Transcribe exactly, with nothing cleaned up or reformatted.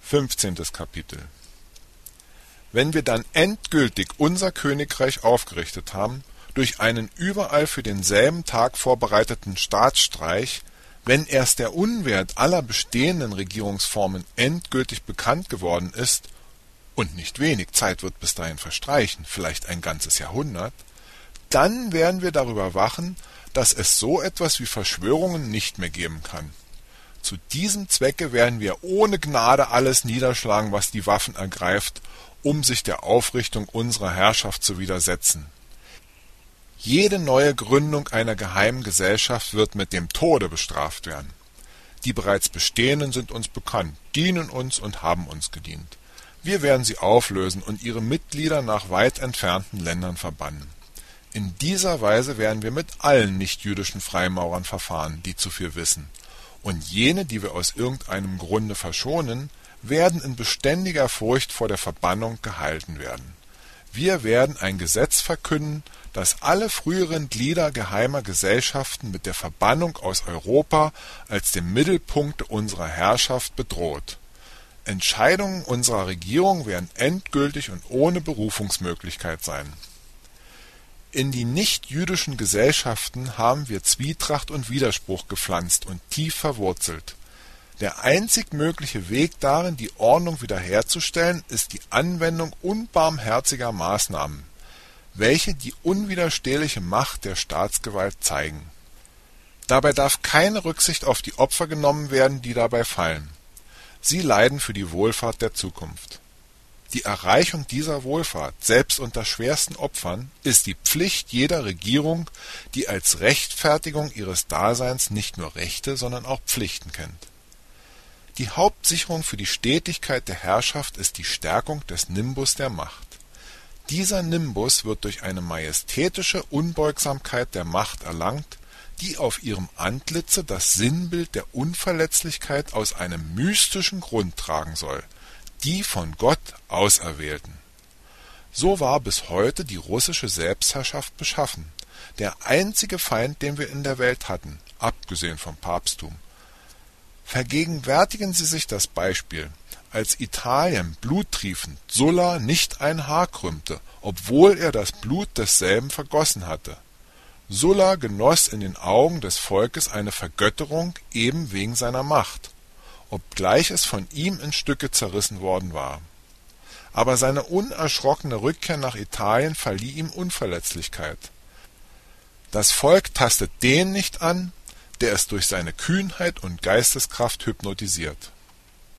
fünfzehntes Kapitel. Wenn wir dann endgültig unser Königreich aufgerichtet haben, durch einen überall für denselben Tag vorbereiteten Staatsstreich, wenn erst der Unwert aller bestehenden Regierungsformen endgültig bekannt geworden ist, und nicht wenig Zeit wird bis dahin verstreichen, vielleicht ein ganzes Jahrhundert, dann werden wir darüber wachen, dass es so etwas wie Verschwörungen nicht mehr geben kann. Zu diesem Zwecke werden wir ohne Gnade alles niederschlagen, was die Waffen ergreift, um sich der Aufrichtung unserer Herrschaft zu widersetzen. Jede neue Gründung einer geheimen Gesellschaft wird mit dem Tode bestraft werden. Die bereits bestehenden sind uns bekannt, dienen uns und haben uns gedient. Wir werden sie auflösen und ihre Mitglieder nach weit entfernten Ländern verbannen. In dieser Weise werden wir mit allen nichtjüdischen Freimaurern verfahren, die zu viel wissen. Und jene, die wir aus irgendeinem Grunde verschonen, werden in beständiger Furcht vor der Verbannung gehalten werden. Wir werden ein Gesetz verkünden, das alle früheren Glieder geheimer Gesellschaften mit der Verbannung aus Europa als dem Mittelpunkt unserer Herrschaft bedroht. Entscheidungen unserer Regierung werden endgültig und ohne Berufungsmöglichkeit sein. In die nichtjüdischen Gesellschaften haben wir Zwietracht und Widerspruch gepflanzt und tief verwurzelt. Der einzig mögliche Weg darin, die Ordnung wiederherzustellen, ist die Anwendung unbarmherziger Maßnahmen, welche die unwiderstehliche Macht der Staatsgewalt zeigen. Dabei darf keine Rücksicht auf die Opfer genommen werden, die dabei fallen. Sie leiden für die Wohlfahrt der Zukunft. Die Erreichung dieser Wohlfahrt, selbst unter schwersten Opfern, ist die Pflicht jeder Regierung, die als Rechtfertigung ihres Daseins nicht nur Rechte, sondern auch Pflichten kennt. Die Hauptsicherung für die Stetigkeit der Herrschaft ist die Stärkung des Nimbus der Macht. Dieser Nimbus wird durch eine majestätische Unbeugsamkeit der Macht erlangt, die auf ihrem Antlitze das Sinnbild der Unverletzlichkeit aus einem mystischen Grund tragen soll, die von Gott Auserwählten. So war bis heute die russische Selbstherrschaft beschaffen, der einzige Feind, den wir in der Welt hatten, abgesehen vom Papsttum. Vergegenwärtigen Sie sich das Beispiel, als Italien bluttriefend Sulla nicht ein Haar krümmte, obwohl er das Blut desselben vergossen hatte. Sulla genoss in den Augen des Volkes eine Vergötterung eben wegen seiner Macht, obgleich es von ihm in Stücke zerrissen worden war. Aber seine unerschrockene Rückkehr nach Italien verlieh ihm Unverletzlichkeit. Das Volk tastet den nicht an, der es durch seine Kühnheit und Geisteskraft hypnotisiert.